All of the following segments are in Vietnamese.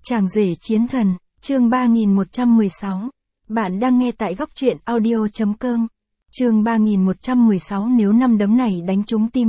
Chàng rể chiến thần, chương 3116. Bạn đang nghe tại góc truyện audio.com. Chương 3116. Nếu năm đấm này đánh trúng tim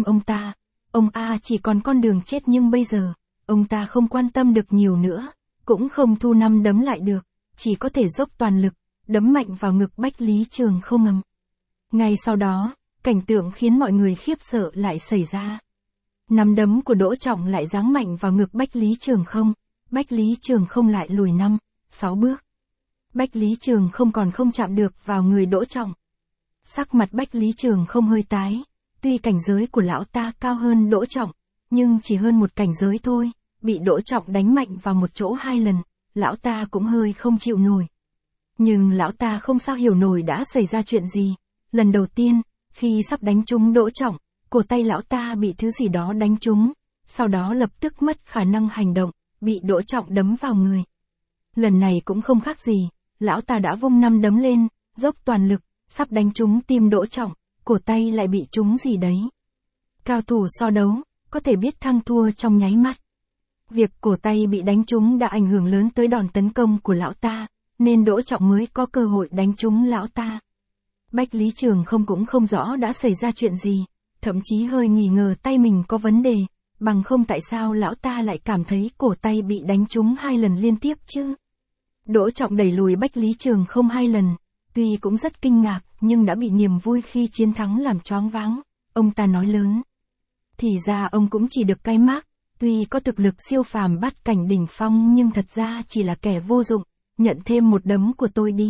ông A chỉ còn con đường chết, nhưng bây giờ, ông ta không quan tâm được nhiều nữa, cũng không thu năm đấm lại được, chỉ có thể dốc toàn lực, đấm mạnh vào ngực Bách Lý Trường Không ngầm. Ngay sau đó, cảnh tượng khiến mọi người khiếp sợ lại xảy ra. Năm đấm của Đỗ Trọng lại giáng mạnh vào ngực Bách Lý Trường Không. Bách Lý Trường Không lại lùi 5-6 bước. Bách Lý Trường Không còn không chạm được vào người Đỗ Trọng. Sắc mặt Bách Lý Trường Không hơi tái, tuy cảnh giới của lão ta cao hơn Đỗ Trọng, nhưng chỉ hơn một cảnh giới thôi, bị Đỗ Trọng đánh mạnh vào một chỗ 2 lần, lão ta cũng hơi không chịu nổi. Nhưng lão ta không sao hiểu nổi đã xảy ra chuyện gì. Lần đầu tiên, khi sắp đánh trúng Đỗ Trọng, cổ tay lão ta bị thứ gì đó đánh trúng, sau đó lập tức mất khả năng hành động, bị Đỗ Trọng đấm vào người. Lần này cũng không khác gì, lão ta đã vung năm đấm lên, dốc toàn lực, sắp đánh trúng tim Đỗ Trọng, cổ tay lại bị trúng gì đấy. Cao thủ so đấu, có thể biết thắng thua trong nháy mắt. Việc cổ tay bị đánh trúng đã ảnh hưởng lớn tới đòn tấn công của lão ta, nên Đỗ Trọng mới có cơ hội đánh trúng lão ta. Bách Lý Trường Không cũng không rõ đã xảy ra chuyện gì, thậm chí hơi nghi ngờ tay mình có vấn đề, bằng không tại sao lão ta lại cảm thấy cổ tay bị đánh trúng 2 lần liên tiếp chứ. Đỗ Trọng đẩy lùi Bách Lý Trường Không 2 lần, tuy cũng rất kinh ngạc, nhưng đã bị niềm vui khi chiến thắng làm choáng váng. Ông ta nói lớn. Thì ra ông cũng chỉ được cái mác, tuy có thực lực siêu phàm bát cảnh đỉnh phong nhưng thật ra chỉ là kẻ vô dụng, nhận thêm một đấm của tôi đi.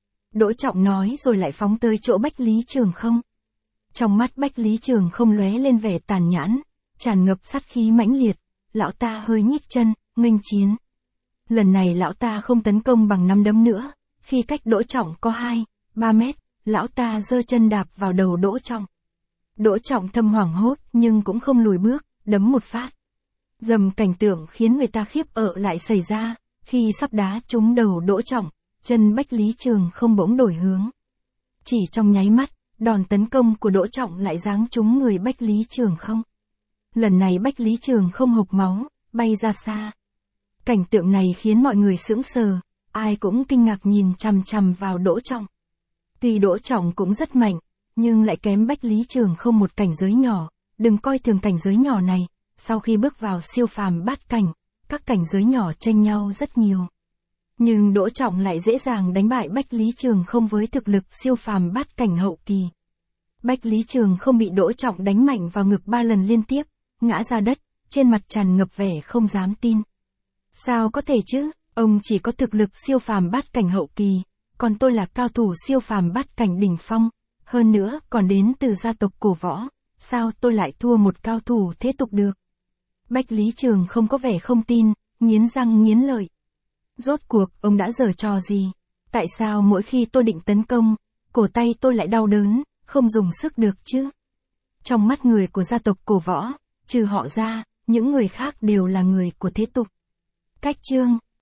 Đỗ Trọng nói rồi lại phóng tới chỗ Bách Lý Trường Không. Trong mắt Bách Lý Trường Không lóe lên vẻ tàn nhẫn, tràn ngập sát khí mãnh liệt, lão ta hơi nhích chân, nghênh chiến. Lần này lão ta không tấn công bằng năm đấm nữa, khi cách Đỗ Trọng có 2-3 mét, lão ta giơ chân đạp vào đầu Đỗ Trọng. Đỗ Trọng thầm hoảng hốt nhưng cũng không lùi bước, đấm một phát. Dầm, cảnh tượng khiến người ta khiếp ợ lại xảy ra, khi sắp đá trúng đầu Đỗ Trọng, chân Bách Lý Trường Không bỗng đổi hướng. Chỉ trong nháy mắt, đòn tấn công của Đỗ Trọng lại giáng trúng người Bách Lý Trường Không. Lần này Bách Lý Trường Không hộc máu, bay ra xa. Cảnh tượng này khiến mọi người sững sờ, ai cũng kinh ngạc nhìn chằm chằm vào Đỗ Trọng. Tuy Đỗ Trọng cũng rất mạnh, nhưng lại kém Bách Lý Trường Không một cảnh giới nhỏ, đừng coi thường cảnh giới nhỏ này, sau khi bước vào siêu phàm bát cảnh, các cảnh giới nhỏ chênh nhau rất nhiều. Nhưng Đỗ Trọng lại dễ dàng đánh bại Bách Lý Trường Không với thực lực siêu phàm bát cảnh hậu kỳ. Bách Lý Trường Không bị Đỗ Trọng đánh mạnh vào ngực 3 lần liên tiếp, ngã ra đất, trên mặt tràn ngập vẻ không dám tin. Sao có thể chứ, ông chỉ có thực lực siêu phàm bát cảnh hậu kỳ, còn tôi là cao thủ siêu phàm bát cảnh đỉnh phong, hơn nữa còn đến từ gia tộc cổ võ, sao tôi lại thua một cao thủ thế tục được? Bách Lý Trường Không có vẻ không tin, nghiến răng nghiến lợi. Rốt cuộc ông đã giở trò gì? Tại sao mỗi khi tôi định tấn công, cổ tay tôi lại đau đớn, không dùng sức được chứ? Trong mắt người của gia tộc cổ võ, trừ họ ra, những người khác đều là người của thế tục. Cách chương